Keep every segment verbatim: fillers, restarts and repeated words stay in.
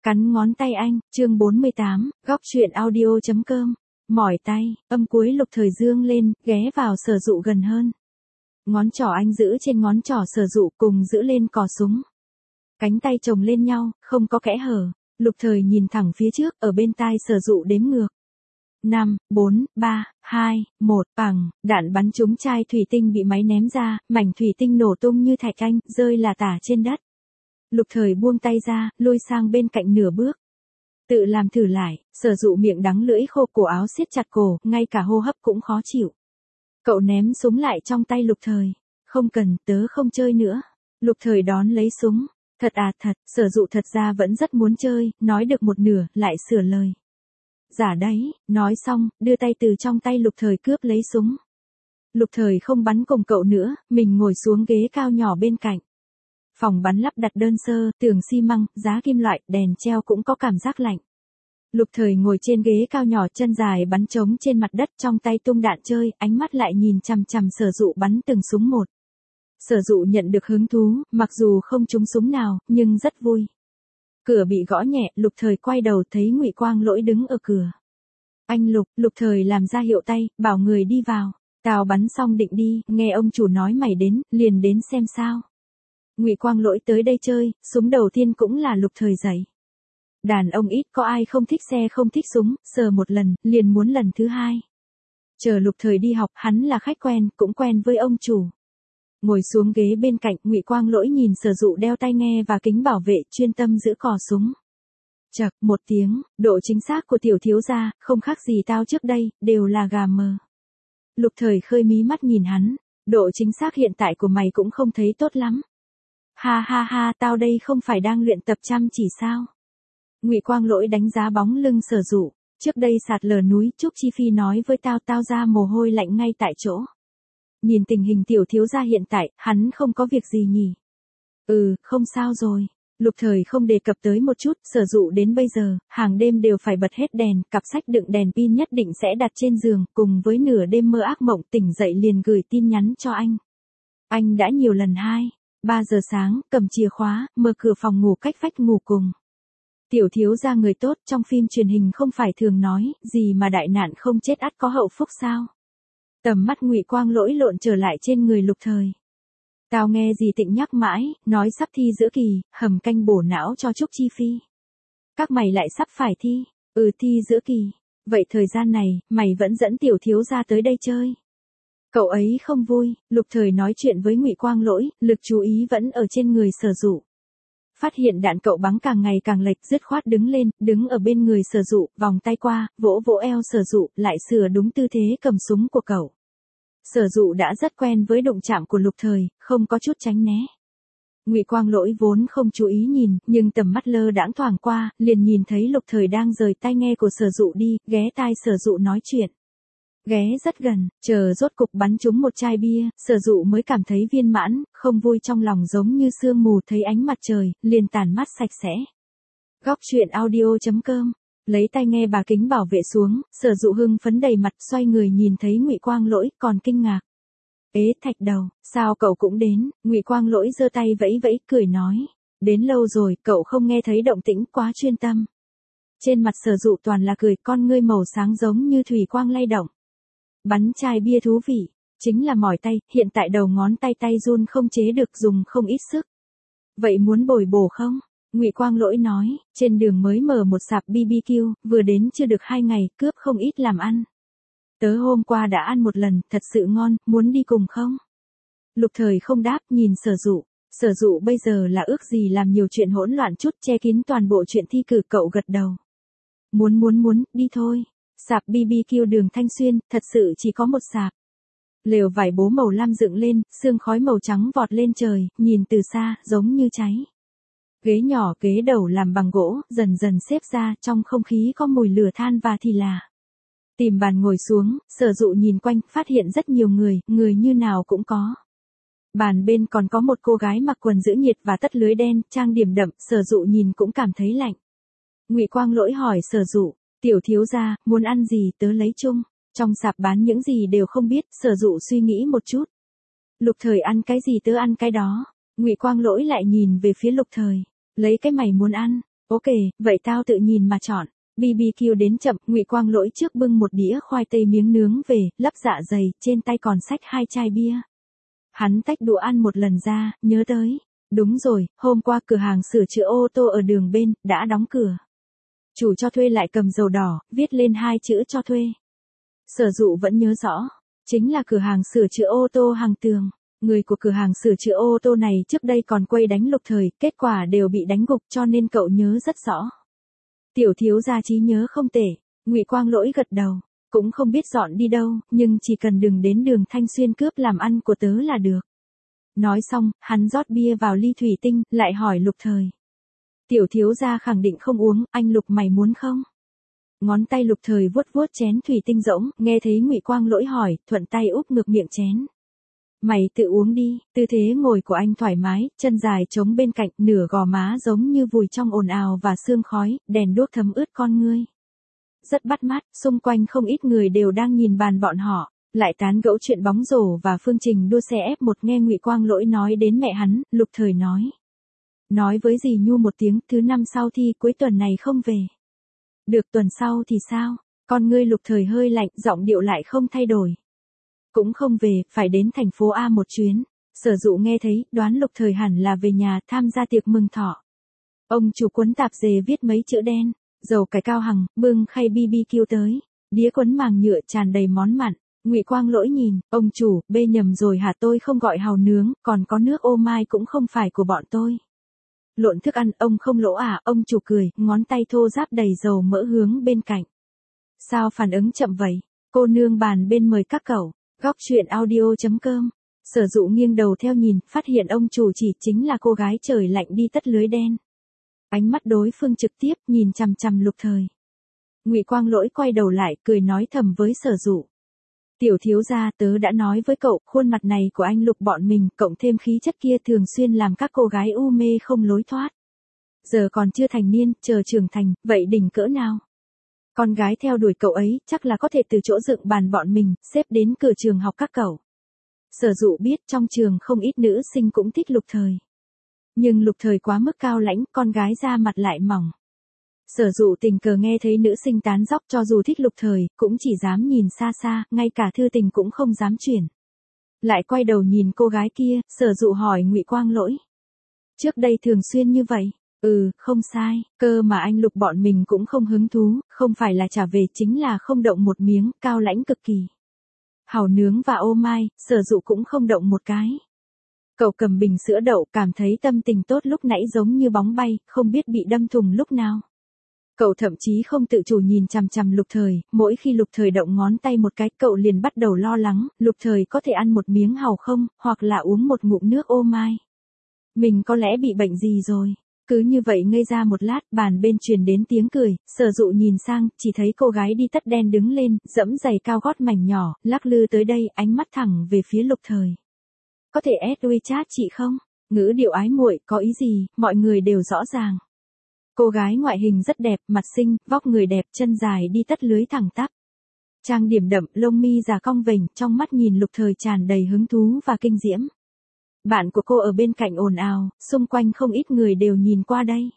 Cắn ngón tay anh, chương bốn mươi tám, góc truyện audio chấm com. Mỏi tay, âm cuối Lục Thời dương lên, ghé vào Sở Dụ gần hơn. Ngón trỏ anh giữ trên ngón trỏ Sở Dụ cùng giữ lên cò súng. Cánh tay chồng lên nhau, không có kẽ hở. Lục Thời nhìn thẳng phía trước, ở bên tai Sở Dụ đếm ngược. năm, bốn, ba, hai, một, bằng, đạn bắn trúng chai thủy tinh bị máy ném ra, mảnh thủy tinh nổ tung như thạch anh, rơi là tả trên đất. Lục Thời buông tay ra, lui sang bên cạnh nửa bước. Tự làm thử lại, Sở Dụ miệng đắng lưỡi khô, cổ áo siết chặt cổ, ngay cả hô hấp cũng khó chịu. Cậu ném súng lại trong tay Lục Thời. Không cần, tớ không chơi nữa. Lục Thời đón lấy súng. Thật à thật, Sở Dụ thật ra vẫn rất muốn chơi, nói được một nửa, lại sửa lời. Giả đấy, nói xong, đưa tay từ trong tay Lục Thời cướp lấy súng. Lục Thời không bắn cùng cậu nữa, mình ngồi xuống ghế cao nhỏ bên cạnh. Phòng bắn lắp đặt đơn sơ, tường xi măng, giá kim loại, đèn treo cũng có cảm giác lạnh. Lục Thời ngồi trên ghế cao nhỏ, chân dài bắn trống trên mặt đất, trong tay tung đạn chơi, ánh mắt lại nhìn chằm chằm Sở Dụ bắn từng súng một. Sở Dụ nhận được hứng thú, mặc dù không trúng súng nào, nhưng rất vui. Cửa bị gõ nhẹ, Lục Thời quay đầu thấy Ngụy Quang Lỗi đứng ở cửa. Anh Lục, Lục Thời làm ra hiệu tay, bảo người đi vào. Tao bắn xong định đi, nghe ông chủ nói mày đến, liền đến xem sao. Ngụy Quang Lỗi tới đây chơi, súng đầu tiên cũng là Lục Thời dạy. Đàn ông ít có ai không thích xe không thích súng, sờ một lần, liền muốn lần thứ hai. Chờ Lục Thời đi học, hắn là khách quen, cũng quen với ông chủ. Ngồi xuống ghế bên cạnh, Ngụy Quang Lỗi nhìn Sở Dụ đeo tai nghe và kính bảo vệ, chuyên tâm giữ cò súng. Chậc, một tiếng, độ chính xác của tiểu thiếu gia, không khác gì tao trước đây, đều là gà mờ. Lục Thời khơi mí mắt nhìn hắn, độ chính xác hiện tại của mày cũng không thấy tốt lắm. Ha ha ha, tao đây không phải đang luyện tập chăm chỉ sao? Ngụy Quang Lỗi đánh giá bóng lưng Sở Dụ, trước đây sạt lở núi, Trúc Chi Phi nói với tao, tao ra mồ hôi lạnh ngay tại chỗ. Nhìn tình hình tiểu thiếu gia hiện tại, hắn không có việc gì nhỉ? Ừ, không sao rồi. Lục Thời không đề cập tới một chút, Sở Dụ đến bây giờ, hàng đêm đều phải bật hết đèn, cặp sách đựng đèn pin nhất định sẽ đặt trên giường, cùng với nửa đêm mơ ác mộng tỉnh dậy liền gửi tin nhắn cho anh. Anh đã nhiều lần hai, ba giờ sáng, cầm chìa khóa, mở cửa phòng ngủ cách vách ngủ cùng. Tiểu thiếu gia người tốt, trong phim truyền hình không phải thường nói, gì mà đại nạn không chết ắt có hậu phúc sao? Tầm mắt Ngụy Quang Lỗi lộn trở lại trên người Lục Thời. Tao nghe dì Tịnh nhắc mãi, nói sắp thi giữa kỳ, hầm canh bổ não cho Trúc Chi Phi. Các mày lại sắp phải thi, ừ thi giữa kỳ. Vậy thời gian này, mày vẫn dẫn tiểu thiếu gia tới đây chơi. Cậu ấy không vui, Lục Thời nói chuyện với Ngụy Quang Lỗi, lực chú ý vẫn ở trên người Sở Dụ. Phát hiện đạn cậu bắn càng ngày càng lệch, dứt khoát đứng lên, đứng ở bên người Sở Dụ, vòng tay qua, vỗ vỗ eo Sở Dụ, lại sửa đúng tư thế cầm súng của cậu. Sở Dụ đã rất quen với đụng chạm của Lục Thời, không có chút tránh né. Ngụy Quang Lỗi vốn không chú ý nhìn, nhưng tầm mắt lơ đãng thoảng qua, liền nhìn thấy Lục Thời đang rời tai nghe của Sở Dụ đi, ghé tai Sở Dụ nói chuyện. Ghé rất gần, chờ rốt cục bắn trúng một chai bia, Sở Dụ mới cảm thấy viên mãn, không vui trong lòng giống như sương mù thấy ánh mặt trời, liền tản mát sạch sẽ. Góc truyện audio chấm com. Lấy tai nghe bà kính bảo vệ xuống, Sở Dụ hưng phấn đầy mặt, xoay người nhìn thấy Ngụy Quang Lỗi, còn kinh ngạc. Ế thạch đầu, sao cậu cũng đến? Ngụy Quang Lỗi giơ tay vẫy vẫy, cười nói. Đến lâu rồi, cậu không nghe thấy động tĩnh, quá chuyên tâm. Trên mặt Sở Dụ toàn là cười, con ngươi màu sáng giống như thủy quang lay động. Bắn chai bia thú vị, chính là mỏi tay, hiện tại đầu ngón tay tay run không chế được, dùng không ít sức. Vậy muốn bồi bổ không? Ngụy Quang Lỗi nói, trên đường mới mở một sạp bê bê kiu, vừa đến chưa được hai ngày, cướp không ít làm ăn. Tớ hôm qua đã ăn một lần, thật sự ngon, muốn đi cùng không? Lục Thời không đáp, nhìn Sở Dụ. Sở Dụ bây giờ là ước gì làm nhiều chuyện hỗn loạn chút, che kín toàn bộ chuyện thi cử, cậu gật đầu. Muốn muốn muốn, đi thôi. Sạp bê bê kiu đường Thanh Xuyên, thật sự chỉ có một sạp. Lều vải bố màu lam dựng lên, sương khói màu trắng vọt lên trời, nhìn từ xa, giống như cháy. Ghế nhỏ, ghế đầu làm bằng gỗ, dần dần xếp ra, trong không khí có mùi lửa than và thì là. Tìm bàn ngồi xuống, Sở Dụ nhìn quanh, phát hiện rất nhiều người, người như nào cũng có. Bàn bên còn có một cô gái mặc quần giữ nhiệt và tất lưới đen, trang điểm đậm, Sở Dụ nhìn cũng cảm thấy lạnh. Ngụy Quang Lỗi hỏi Sở Dụ, tiểu thiếu gia, muốn ăn gì tớ lấy chung. Trong sạp bán những gì đều không biết, Sở Dụ suy nghĩ một chút. Lục Thời ăn cái gì tớ ăn cái đó. Ngụy Quang Lỗi lại nhìn về phía Lục Thời, lấy cái mày muốn ăn. Ok, vậy tao tự nhìn mà chọn. bê bê kiu đến chậm, Ngụy Quang Lỗi trước bưng một đĩa khoai tây miếng nướng về, lấp dạ dày, trên tay còn xách hai chai bia. Hắn tách đũa ăn một lần ra, nhớ tới. Đúng rồi, hôm qua cửa hàng sửa chữa ô tô ở đường bên, đã đóng cửa. Chủ cho thuê lại cầm dầu đỏ, viết lên hai chữ cho thuê. Sở Dụ vẫn nhớ rõ, chính là cửa hàng sửa chữa ô tô Hàng Tường. Người của cửa hàng sửa chữa ô tô này trước đây còn quay đánh Lục Thời, kết quả đều bị đánh gục cho nên cậu nhớ rất rõ. Tiểu thiếu gia trí nhớ không tệ, Ngụy Quang Lỗi gật đầu, cũng không biết dọn đi đâu, nhưng chỉ cần đừng đến đường Thanh Xuyên cướp làm ăn của tớ là được. Nói xong, hắn rót bia vào ly thủy tinh, lại hỏi Lục Thời. Tiểu thiếu gia khẳng định không uống, anh Lục mày muốn không? Ngón tay Lục Thời vuốt vuốt chén thủy tinh rỗng, nghe thấy Ngụy Quang Lỗi hỏi, thuận tay úp ngược miệng chén. Mày tự uống đi, tư thế ngồi của anh thoải mái, chân dài trống bên cạnh, nửa gò má giống như vùi trong ồn ào và sương khói, đèn đuốc thấm ướt con ngươi. Rất bắt mắt, xung quanh không ít người đều đang nhìn bàn bọn họ, lại tán gẫu chuyện bóng rổ và phương trình đua xe ép một. Nghe Ngụy Quang Lỗi nói đến mẹ hắn, Lục Thời nói. Nói với dì Nhu một tiếng, thứ năm sau thi cuối tuần này không về. Được, tuần sau thì sao? Con ngươi Lục Thời hơi lạnh, giọng điệu lại không thay đổi. Cũng không về, phải đến thành phố A một chuyến. Sở Dụ nghe thấy, đoán Lục Thời hẳn là về nhà tham gia tiệc mừng thọ. Ông chủ quấn tạp dề viết mấy chữ đen, dầu cải cao hằng, bưng khay bê bê kiu tới, đĩa quấn màng nhựa tràn đầy món mặn. Ngụy Quang Lỗi nhìn, ông chủ, bê nhầm rồi hả, tôi không gọi hàu nướng, còn có nước ô mai cũng không phải của bọn tôi. Lộn thức ăn, ông không lỗ à, ông chủ cười, ngón tay thô ráp đầy dầu mỡ hướng bên cạnh. Sao phản ứng chậm vậy? Cô nương bàn bên mời các cậu. Góc truyện audio chấm com. Sở Dụ nghiêng đầu theo nhìn, phát hiện ông chủ chỉ chính là cô gái trời lạnh đi tất lưới đen. Ánh mắt đối phương trực tiếp nhìn chằm chằm Lục Thời. Ngụy Quang Lỗi quay đầu lại, cười nói thầm với Sở Dụ. Tiểu thiếu gia, tớ đã nói với cậu, khuôn mặt này của anh Lục bọn mình, cộng thêm khí chất kia thường xuyên làm các cô gái u mê không lối thoát. Giờ còn chưa thành niên, chờ trưởng thành, vậy đỉnh cỡ nào? Con gái theo đuổi cậu ấy, chắc là có thể từ chỗ dựng bàn bọn mình, xếp đến cửa trường học các cậu. Sở Dụ biết trong trường không ít nữ sinh cũng thích Lục Thời. Nhưng Lục Thời quá mức cao lãnh, con gái da mặt lại mỏng. Sở Dụ tình cờ nghe thấy nữ sinh tán dóc, cho dù thích Lục Thời, cũng chỉ dám nhìn xa xa, ngay cả thư tình cũng không dám chuyển. Lại quay đầu nhìn cô gái kia, Sở Dụ hỏi Ngụy Quang Lỗi. Trước đây thường xuyên như vậy? Ừ, không sai, cơ mà anh Lục bọn mình cũng không hứng thú, không phải là trả về chính là không động một miếng, cao lãnh cực kỳ. Hàu nướng và ô mai, Sở Dụ cũng không động một cái. Cậu cầm bình sữa đậu, cảm thấy tâm tình tốt lúc nãy giống như bóng bay, không biết bị đâm thùng lúc nào. Cậu thậm chí không tự chủ nhìn chằm chằm Lục Thời, mỗi khi Lục Thời động ngón tay một cái, cậu liền bắt đầu lo lắng, Lục Thời có thể ăn một miếng hàu không, hoặc là uống một ngụm nước ô mai. Mình có lẽ bị bệnh gì rồi. Cứ như vậy ngây ra một lát, bàn bên truyền đến tiếng cười, Sở Dụ nhìn sang, chỉ thấy cô gái đi tất đen đứng lên, dẫm giày cao gót mảnh nhỏ, lắc lư tới đây, ánh mắt thẳng về phía Lục Thời. Có thể add WeChat chị không? Ngữ điệu ái muội, có ý gì, mọi người đều rõ ràng. Cô gái ngoại hình rất đẹp, mặt xinh, vóc người đẹp, chân dài đi tất lưới thẳng tắp. Trang điểm đậm, lông mi già cong vềnh, trong mắt nhìn Lục Thời tràn đầy hứng thú và kinh diễm. Bạn của cô ở bên cạnh ồn ào, xung quanh không ít người đều nhìn qua đây.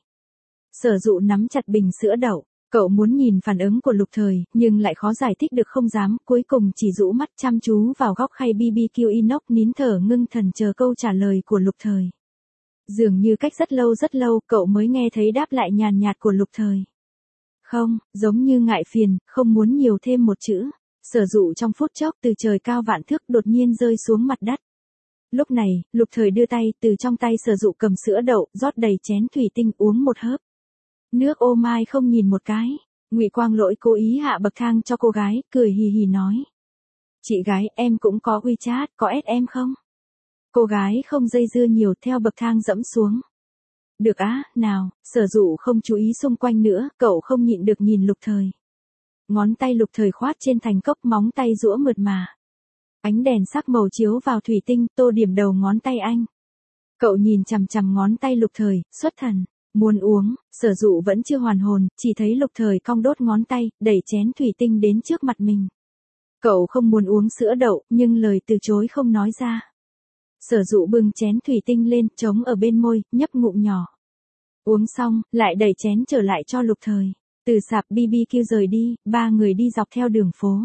Sở Dụ nắm chặt bình sữa đậu, cậu muốn nhìn phản ứng của Lục Thời, nhưng lại khó giải thích được không dám, cuối cùng chỉ rũ mắt chăm chú vào góc khay bê bê kiu inox, nín thở ngưng thần chờ câu trả lời của Lục Thời. Dường như cách rất lâu rất lâu, cậu mới nghe thấy đáp lại nhàn nhạt của Lục Thời. Không, giống như ngại phiền, không muốn nhiều thêm một chữ. Sở Dụ trong phút chốc từ trời cao vạn thước đột nhiên rơi xuống mặt đất. Lúc này, Lục Thời đưa tay, từ trong tay Sở Dụ cầm sữa đậu, rót đầy chén thủy tinh uống một hớp. Nước ô mai không nhìn một cái. Ngụy Quang Lỗi cố ý hạ bậc thang cho cô gái, cười hì hì nói. Chị gái, em cũng có WeChat, có add em không? Cô gái không dây dưa nhiều, theo bậc thang dẫm xuống. Được á, nào, Sở Dụ không chú ý xung quanh nữa, cậu không nhịn được nhìn Lục Thời. Ngón tay Lục Thời khoát trên thành cốc, móng tay giũa mượt mà. Ánh đèn sắc màu chiếu vào thủy tinh, tô điểm đầu ngón tay anh. Cậu nhìn chằm chằm ngón tay Lục Thời, xuất thần, muốn uống. Sở Dụ vẫn chưa hoàn hồn, chỉ thấy Lục Thời cong đốt ngón tay, đẩy chén thủy tinh đến trước mặt mình. Cậu không muốn uống sữa đậu, nhưng lời từ chối không nói ra. Sở Dụ bưng chén thủy tinh lên, trống ở bên môi, nhấp ngụm nhỏ. Uống xong, lại đẩy chén trở lại cho Lục Thời. Từ sạp bê bê kiu rời đi, ba người đi dọc theo đường phố.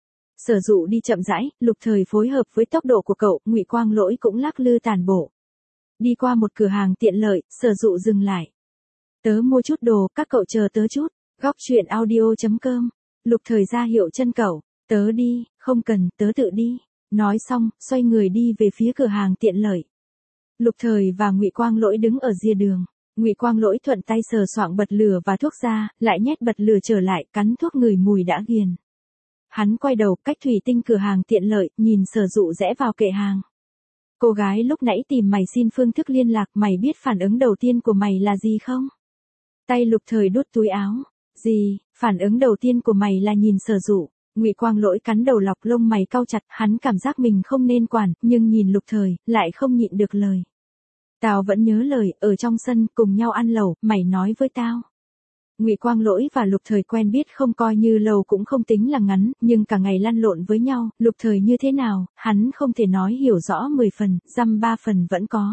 Sở Dụ đi chậm rãi, Lục Thời phối hợp với tốc độ của cậu, Ngụy Quang Lỗi cũng lắc lư tàn bộ. Đi qua một cửa hàng tiện lợi, Sở Dụ dừng lại. Tớ mua chút đồ, các cậu chờ tớ chút. Góc truyện audio chấm com. Lục Thời ra hiệu chân cậu. Tớ đi, không cần, tớ tự đi. Nói xong, xoay người đi về phía cửa hàng tiện lợi. Lục Thời và Ngụy Quang Lỗi đứng ở rìa đường. Ngụy Quang Lỗi thuận tay sờ soạng bật lửa và thuốc ra, lại nhét bật lửa trở lại, cắn thuốc ngửi mùi đã ghiền. Hắn quay đầu, cách thủy tinh cửa hàng tiện lợi, nhìn Sở Dụ rẽ vào kệ hàng. Cô gái lúc nãy tìm mày xin phương thức liên lạc, mày biết phản ứng đầu tiên của mày là gì không? Tay Lục Thời đút túi áo. Gì? Phản ứng đầu tiên của mày là nhìn Sở Dụ. Ngụy Quang Lỗi cắn đầu lọc lông mày cau chặt, hắn cảm giác mình không nên quản, nhưng nhìn Lục Thời, lại không nhịn được lời. Tao vẫn nhớ lời, ở trong sân, cùng nhau ăn lẩu, mày nói với tao. Ngụy Quang Lỗi và Lục Thời quen biết không coi như lâu cũng không tính là ngắn, nhưng cả ngày lăn lộn với nhau, Lục Thời như thế nào, hắn không thể nói hiểu rõ mười phần, dăm ba phần vẫn có.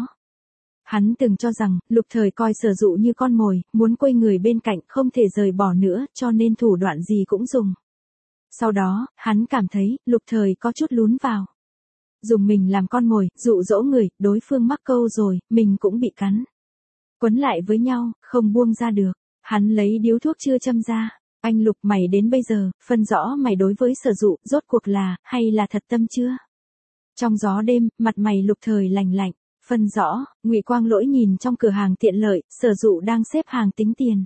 Hắn từng cho rằng, Lục Thời coi Sở Dụ như con mồi, muốn quây người bên cạnh không thể rời bỏ nữa, cho nên thủ đoạn gì cũng dùng. Sau đó, hắn cảm thấy, Lục Thời có chút lún vào. Dùng mình làm con mồi, dụ dỗ người, đối phương mắc câu rồi, mình cũng bị cắn. Quấn lại với nhau, không buông ra được. Hắn lấy điếu thuốc chưa châm ra. Anh Lục, mày đến bây giờ, phân rõ mày đối với Sở Dụ, rốt cuộc là, hay là thật tâm chưa? Trong gió đêm, mặt mày Lục Thời lành lạnh. Phân rõ, Ngụy Quang Lỗi nhìn trong cửa hàng tiện lợi, Sở Dụ đang xếp hàng tính tiền.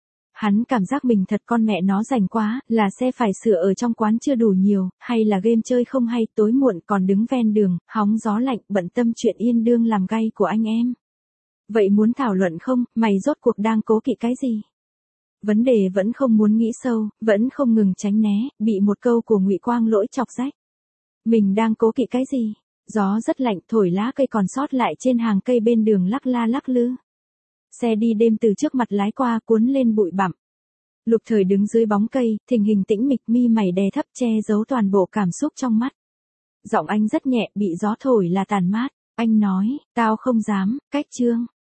Hắn cảm giác mình thật con mẹ nó rảnh quá, là xe phải sửa ở trong quán chưa đủ nhiều, hay là game chơi không hay, tối muộn còn đứng ven đường, hóng gió lạnh, bận tâm chuyện yên đương làm gay của anh em. Vậy muốn thảo luận không, mày rốt cuộc đang cố kỵ cái gì? Vấn đề vẫn không muốn nghĩ sâu, vẫn không ngừng tránh né, bị một câu của Ngụy Quang Lỗi chọc rách. Mình đang cố kỵ cái gì? Gió rất lạnh, thổi lá cây còn sót lại trên hàng cây bên đường lắc la lắc lư. Xe đi đêm từ trước mặt lái qua, cuốn lên bụi bặm. Lục Thời đứng dưới bóng cây, thình hình tĩnh mịch, mi mày đè thấp che giấu toàn bộ cảm xúc trong mắt. Giọng anh rất nhẹ, bị gió thổi là tàn mát. Anh nói, tao không dám, cách chương.